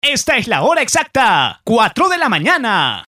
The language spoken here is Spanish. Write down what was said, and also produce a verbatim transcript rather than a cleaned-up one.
Esta es la hora exacta, cuatro de la mañana.